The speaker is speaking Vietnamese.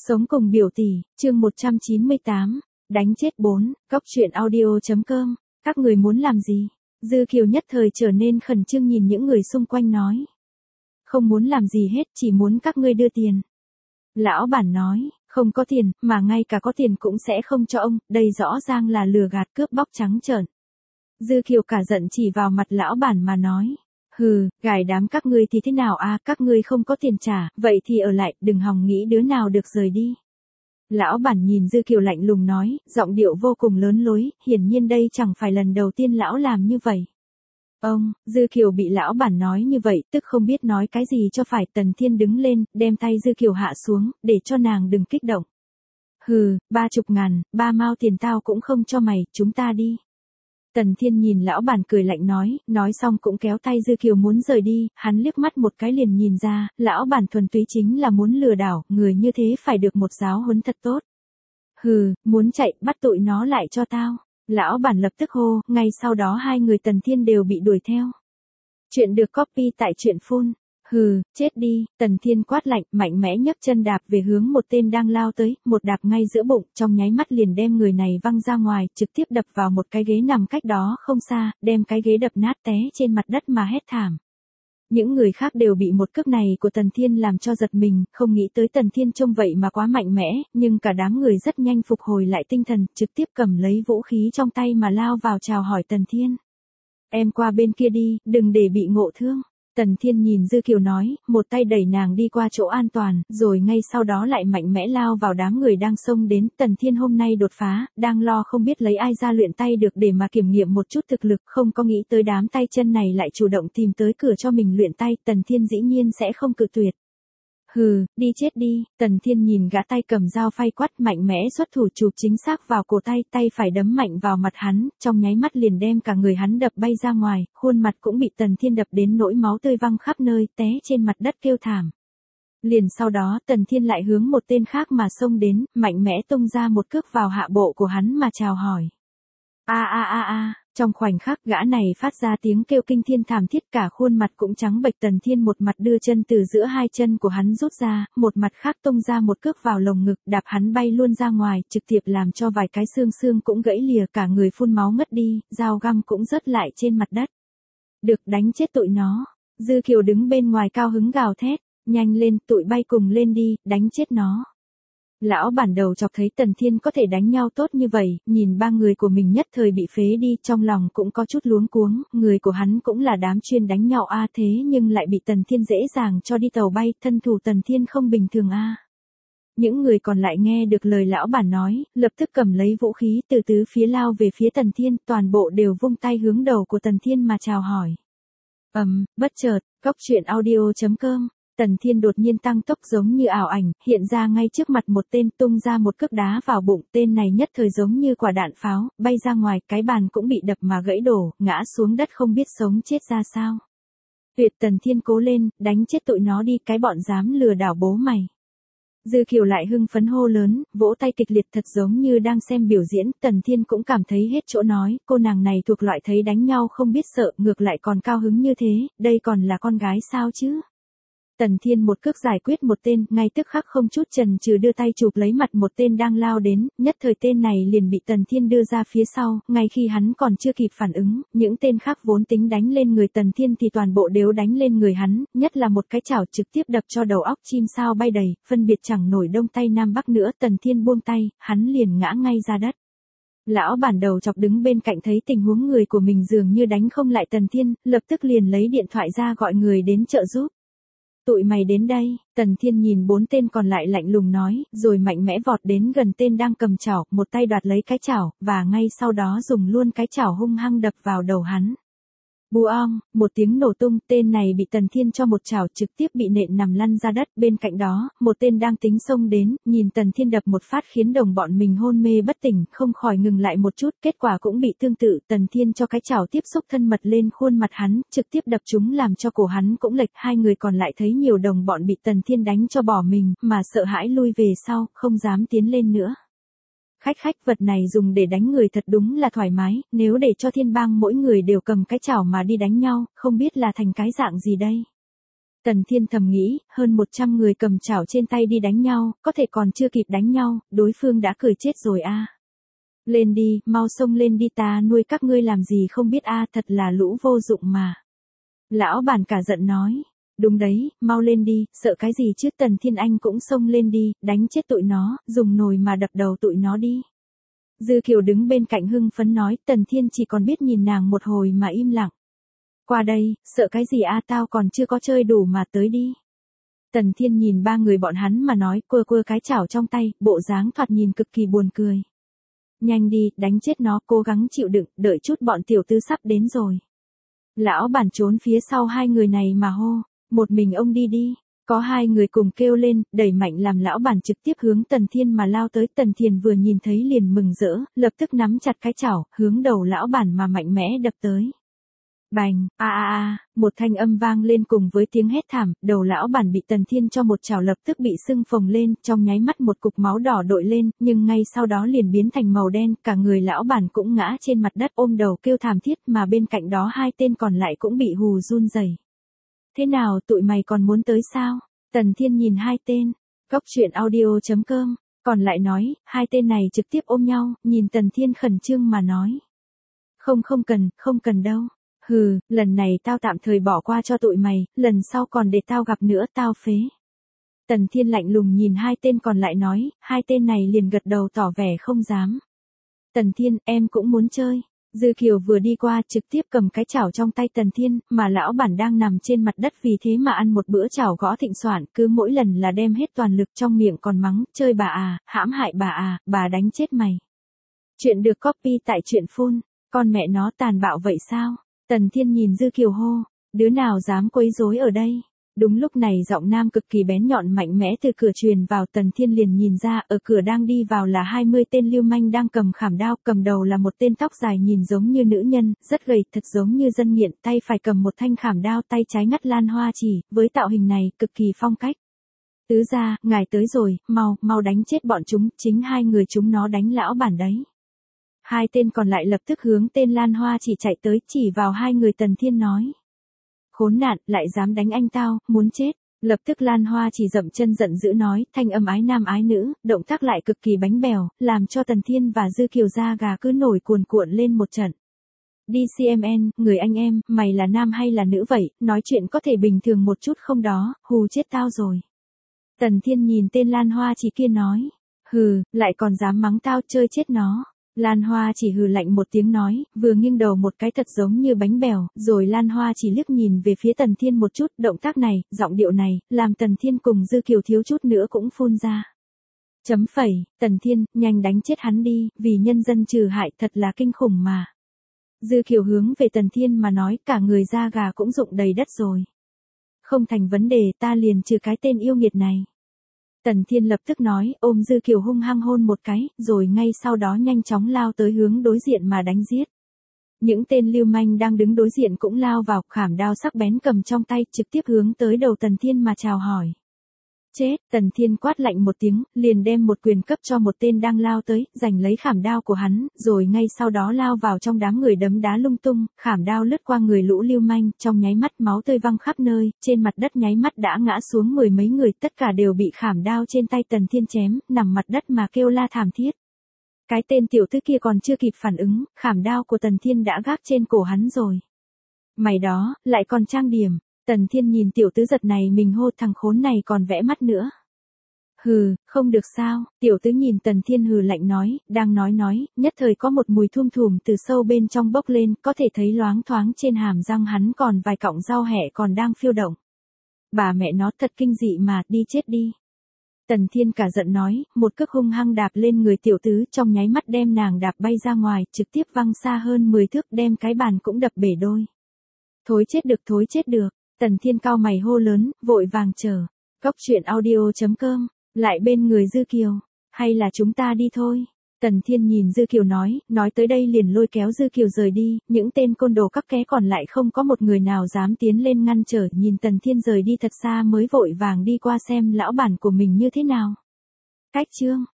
Sống cùng biểu tỷ, chương 198, đánh chết 4, cóc truyện audio.com, các người muốn làm gì? Dư Kiều nhất thời trở nên khẩn trương nhìn những người xung quanh nói. Không muốn làm gì hết, chỉ muốn các ngươi đưa tiền. Lão bản nói, không có tiền, mà ngay cả có tiền cũng sẽ không cho ông, đây rõ ràng là lừa gạt cướp bóc trắng trợn. Dư Kiều cả giận chỉ vào mặt lão bản mà nói. Hừ, gài đám các ngươi thì thế nào à, các ngươi không có tiền trả, vậy thì ở lại, đừng hòng nghĩ đứa nào được rời đi. Lão bản nhìn Dư Kiều lạnh lùng nói, giọng điệu vô cùng lớn lối, hiển nhiên đây chẳng phải lần đầu tiên lão làm như vậy. Ông, Dư Kiều bị lão bản nói như vậy, tức không biết nói cái gì cho phải. Tần Thiên đứng lên, đem tay Dư Kiều hạ xuống, để cho nàng đừng kích động. Hừ, 30.000, 3 mao tiền tao cũng không cho mày, chúng ta đi. Tần Thiên nhìn lão bản cười lạnh nói xong cũng kéo tay Dư Kiều muốn rời đi, hắn liếc mắt một cái liền nhìn ra, lão bản thuần túy chính là muốn lừa đảo, người như thế phải được một giáo huấn thật tốt. Hừ, muốn chạy, bắt tụi nó lại cho tao. Lão bản lập tức hô, ngay sau đó hai người Tần Thiên đều bị đuổi theo. Chuyện được copy tại truyện phun. Hừ, chết đi, Tần Thiên quát lạnh, mạnh mẽ nhấc chân đạp về hướng một tên đang lao tới, một đạp ngay giữa bụng, trong nháy mắt liền đem người này văng ra ngoài, trực tiếp đập vào một cái ghế nằm cách đó không xa, đem cái ghế đập nát té trên mặt đất mà hét thảm. Những người khác đều bị một cước này của Tần Thiên làm cho giật mình, không nghĩ tới Tần Thiên trông vậy mà quá mạnh mẽ, nhưng cả đám người rất nhanh phục hồi lại tinh thần, trực tiếp cầm lấy vũ khí trong tay mà lao vào chào hỏi Tần Thiên. Em qua bên kia đi, đừng để bị ngộ thương. Tần Thiên nhìn Dư Kiều nói, một tay đẩy nàng đi qua chỗ an toàn, rồi ngay sau đó lại mạnh mẽ lao vào đám người đang xông đến. Tần Thiên hôm nay đột phá, đang lo không biết lấy ai ra luyện tay được để mà kiểm nghiệm một chút thực lực, không có nghĩ tới đám tay chân này lại chủ động tìm tới cửa cho mình luyện tay. Tần Thiên dĩ nhiên sẽ không cự tuyệt. Hừ, đi chết đi. Tần Thiên nhìn gã tay cầm dao phay quát, mạnh mẽ xuất thủ chụp chính xác vào cổ tay, tay phải đấm mạnh vào mặt hắn, trong nháy mắt liền đem cả người hắn đập bay ra ngoài, khuôn mặt cũng bị Tần Thiên đập đến nỗi máu tươi văng khắp nơi, té trên mặt đất kêu thảm. Liền sau đó Tần Thiên lại hướng một tên khác mà xông đến, mạnh mẽ tung ra một cước vào hạ bộ của hắn mà chào hỏi. Trong khoảnh khắc gã này phát ra tiếng kêu kinh thiên thảm thiết, cả khuôn mặt cũng trắng bệch. Tần Thiên một mặt đưa chân từ giữa hai chân của hắn rút ra, một mặt khác tung ra một cước vào lồng ngực, đạp hắn bay luôn ra ngoài, trực tiếp làm cho vài cái xương cũng gãy lìa, cả người phun máu ngất đi, dao găm cũng rớt lại trên mặt đất. Được, đánh chết tụi nó. Dư Kiều đứng bên ngoài cao hứng gào thét, nhanh lên, tụi bay cùng lên đi, đánh chết nó. Lão bản đầu chọc thấy Tần Thiên có thể đánh nhau tốt như vậy, nhìn ba người của mình nhất thời bị phế đi, trong lòng cũng có chút luống cuống, người của hắn cũng là đám chuyên đánh nhau thế nhưng lại bị Tần Thiên dễ dàng cho đi tàu bay, thân thủ Tần Thiên không bình thường Những người còn lại nghe được lời lão bản nói, lập tức cầm lấy vũ khí từ tứ phía lao về phía Tần Thiên, toàn bộ đều vung tay hướng đầu của Tần Thiên mà chào hỏi. Bất chợt, cóc truyện audio.com. Tần Thiên đột nhiên tăng tốc giống như ảo ảnh, hiện ra ngay trước mặt một tên, tung ra một cước đá vào bụng, tên này nhất thời giống như quả đạn pháo, bay ra ngoài, cái bàn cũng bị đập mà gãy đổ, ngã xuống đất không biết sống chết ra sao. Tuyệt, Tần Thiên cố lên, đánh chết tụi nó đi, cái bọn dám lừa đảo bố mày. Dư Kiều lại hưng phấn hô lớn, vỗ tay kịch liệt thật giống như đang xem biểu diễn. Tần Thiên cũng cảm thấy hết chỗ nói, cô nàng này thuộc loại thấy đánh nhau không biết sợ, ngược lại còn cao hứng như thế, đây còn là con gái sao chứ. Tần Thiên một cước giải quyết một tên, ngay tức khắc không chút chần chừ đưa tay chụp lấy mặt một tên đang lao đến, nhất thời tên này liền bị Tần Thiên đưa ra phía sau, ngay khi hắn còn chưa kịp phản ứng, những tên khác vốn tính đánh lên người Tần Thiên thì toàn bộ đều đánh lên người hắn, nhất là một cái chảo trực tiếp đập cho đầu óc chim sao bay đầy, phân biệt chẳng nổi đông tây nam bắc nữa. Tần Thiên buông tay, hắn liền ngã ngay ra đất. Lão bản đầu chọc đứng bên cạnh thấy tình huống người của mình dường như đánh không lại Tần Thiên, lập tức liền lấy điện thoại ra gọi người đến trợ giúp. Tụi mày đến đây. Tần Thiên nhìn 4 tên còn lại lạnh lùng nói, rồi mạnh mẽ vọt đến gần tên đang cầm chảo, một tay đoạt lấy cái chảo, và ngay sau đó dùng luôn cái chảo hung hăng đập vào đầu hắn. Buong, một tiếng nổ tung, tên này bị Tần Thiên cho một chảo trực tiếp bị nện nằm lăn ra đất. Bên cạnh đó, một tên đang tính xông đến, nhìn Tần Thiên đập một phát khiến đồng bọn mình hôn mê bất tỉnh, không khỏi ngừng lại một chút, kết quả cũng bị tương tự. Tần Thiên cho cái chảo tiếp xúc thân mật lên khuôn mặt hắn, trực tiếp đập trúng làm cho cổ hắn cũng lệch. Hai người còn lại thấy nhiều đồng bọn bị Tần Thiên đánh cho bỏ mình, mà sợ hãi lui về sau, không dám tiến lên nữa. Khách, vật này dùng để đánh người thật đúng là thoải mái, nếu để cho Thiên Bang mỗi người đều cầm cái chảo mà đi đánh nhau, không biết là thành cái dạng gì đây. Tần Thiên thầm nghĩ, hơn 100 người cầm chảo trên tay đi đánh nhau, có thể còn chưa kịp đánh nhau, đối phương đã cười chết rồi a. Lên đi, mau xông lên đi, ta nuôi các ngươi làm gì không biết a, thật là lũ vô dụng mà. Lão bản cả giận nói, đúng đấy, mau lên đi, sợ cái gì chứ. Tần Thiên Anh cũng xông lên đi, đánh chết tụi nó, dùng nồi mà đập đầu tụi nó đi. Dư Kiều đứng bên cạnh hưng phấn nói, Tần Thiên chỉ còn biết nhìn nàng một hồi mà im lặng. Qua đây, sợ cái gì a, tao còn chưa có chơi đủ mà tới đi. Tần Thiên nhìn ba người bọn hắn mà nói, quơ quơ cái chảo trong tay, bộ dáng thoạt nhìn cực kỳ buồn cười. Nhanh đi, đánh chết nó, cố gắng chịu đựng, đợi chút bọn tiểu tư sắp đến rồi. Lão bản trốn phía sau hai người này mà hô, một mình ông đi đi. Có hai người cùng kêu lên, đẩy mạnh làm lão bản trực tiếp hướng Tần Thiên mà lao tới. Tần Thiên vừa nhìn thấy liền mừng rỡ, lập tức nắm chặt cái chảo, hướng đầu lão bản mà mạnh mẽ đập tới. Bành, một thanh âm vang lên cùng với tiếng hét thảm, đầu lão bản bị Tần Thiên cho một chảo lập tức bị sưng phồng lên, trong nháy mắt một cục máu đỏ đội lên, nhưng ngay sau đó liền biến thành màu đen, cả người lão bản cũng ngã trên mặt đất ôm đầu kêu thảm thiết, mà bên cạnh đó hai tên còn lại cũng bị hù run rẩy. Thế nào, tụi mày còn muốn tới sao? Tần Thiên nhìn hai tên, Cóc Truyện Audio.com, còn lại nói, hai tên này trực tiếp ôm nhau, nhìn Tần Thiên khẩn trương mà nói. Không cần đâu. Hừ, lần này tao tạm thời bỏ qua cho tụi mày, lần sau còn để tao gặp nữa tao phế. Tần Thiên lạnh lùng nhìn hai tên còn lại nói, hai tên này liền gật đầu tỏ vẻ không dám. Tần Thiên, em cũng muốn chơi. Dư Kiều vừa đi qua trực tiếp cầm cái chảo trong tay Tần Thiên, mà lão bản đang nằm trên mặt đất vì thế mà ăn một bữa chảo gõ thịnh soạn, cứ mỗi lần là đem hết toàn lực, trong miệng còn mắng, chơi bà à, hãm hại bà à, bà đánh chết mày. Chuyện được copy tại truyện phun, con mẹ nó tàn bạo vậy sao? Tần Thiên nhìn Dư Kiều hô, đứa nào dám quấy rối ở đây? Đúng lúc này giọng nam cực kỳ bén nhọn mạnh mẽ từ cửa truyền vào. Tần Thiên liền nhìn ra, ở cửa đang đi vào là 20 tên lưu manh đang cầm khảm đao, cầm đầu là một tên tóc dài nhìn giống như nữ nhân, rất gầy, thật giống như dân nghiện, tay phải cầm một thanh khảm đao, tay trái ngắt lan hoa chỉ, với tạo hình này, cực kỳ phong cách. Tứ gia, ngài tới rồi, mau đánh chết bọn chúng, chính hai người chúng nó đánh lão bản đấy. Hai tên còn lại lập tức hướng tên Lan Hoa chỉ chạy tới, chỉ vào hai người. Tần Thiên nói. Khốn nạn, lại dám đánh anh tao, muốn chết. Lập tức Lan Hoa chỉ dậm chân giận dữ nói, thanh âm ái nam ái nữ, động tác lại cực kỳ bánh bèo, làm cho Tần Thiên và Dư Kiều da gà cứ nổi cuồn cuộn lên một trận. Đi CMN, người anh em, mày là nam hay là nữ vậy, nói chuyện có thể bình thường một chút không đó, hù chết tao rồi. Tần Thiên nhìn tên Lan Hoa chỉ kia nói, hừ, lại còn dám mắng tao, chơi chết nó. Lan Hoa chỉ hừ lạnh một tiếng nói, vừa nghiêng đầu một cái thật giống như bánh bèo, rồi Lan Hoa chỉ liếc nhìn về phía Tần Thiên một chút, động tác này, giọng điệu này, làm Tần Thiên cùng Dư Kiều thiếu chút nữa cũng phun ra. Chấm phẩy, Tần Thiên, nhanh đánh chết hắn đi, vì nhân dân trừ hại thật là kinh khủng mà. Dư Kiều hướng về Tần Thiên mà nói, cả người da gà cũng rụng đầy đất rồi. Không thành vấn đề, ta liền trừ cái tên yêu nghiệt này. Tần Thiên lập tức nói, ôm Dư Kiều hung hăng hôn một cái, rồi ngay sau đó nhanh chóng lao tới hướng đối diện mà đánh giết. Những tên lưu manh đang đứng đối diện cũng lao vào, khảm đao sắc bén cầm trong tay, trực tiếp hướng tới đầu Tần Thiên mà chào hỏi. Chết, Tần Thiên quát lạnh một tiếng, liền đem một quyền cấp cho một tên đang lao tới, giành lấy khảm đao của hắn, rồi ngay sau đó lao vào trong đám người đấm đá lung tung, khảm đao lướt qua người lũ lưu manh, trong nháy mắt máu tươi văng khắp nơi, trên mặt đất nháy mắt đã ngã xuống mười mấy người, tất cả đều bị khảm đao trên tay Tần Thiên chém, nằm mặt đất mà kêu la thảm thiết. Cái tên tiểu tử kia còn chưa kịp phản ứng, khảm đao của Tần Thiên đã gác trên cổ hắn rồi. Mày đó, lại còn trang điểm. Tần Thiên nhìn tiểu tứ giật này mình hô, thằng khốn này còn vẽ mắt nữa. Hừ, không được sao, tiểu tứ nhìn Tần Thiên hừ lạnh nói, đang nói, nhất thời có một mùi thum thùm từ sâu bên trong bốc lên, có thể thấy loáng thoáng trên hàm răng hắn còn vài cọng rau hẹ còn đang phiêu động. Bà mẹ nó thật kinh dị mà, đi chết đi. Tần Thiên cả giận nói, một cước hung hăng đạp lên người tiểu tứ, trong nháy mắt đem nàng đạp bay ra ngoài, trực tiếp văng xa hơn 10 thước, đem cái bàn cũng đập bể đôi. Thối chết được. Tần Thiên cao mày hô lớn, vội vàng chờ. Cóc Truyện Audio.com, lại bên người Dư Kiều. Hay là chúng ta đi thôi. Tần Thiên nhìn Dư Kiều nói tới đây liền lôi kéo Dư Kiều rời đi, những tên côn đồ các ké còn lại không có một người nào dám tiến lên ngăn trở, nhìn Tần Thiên rời đi thật xa mới vội vàng đi qua xem lão bản của mình như thế nào. Cách chương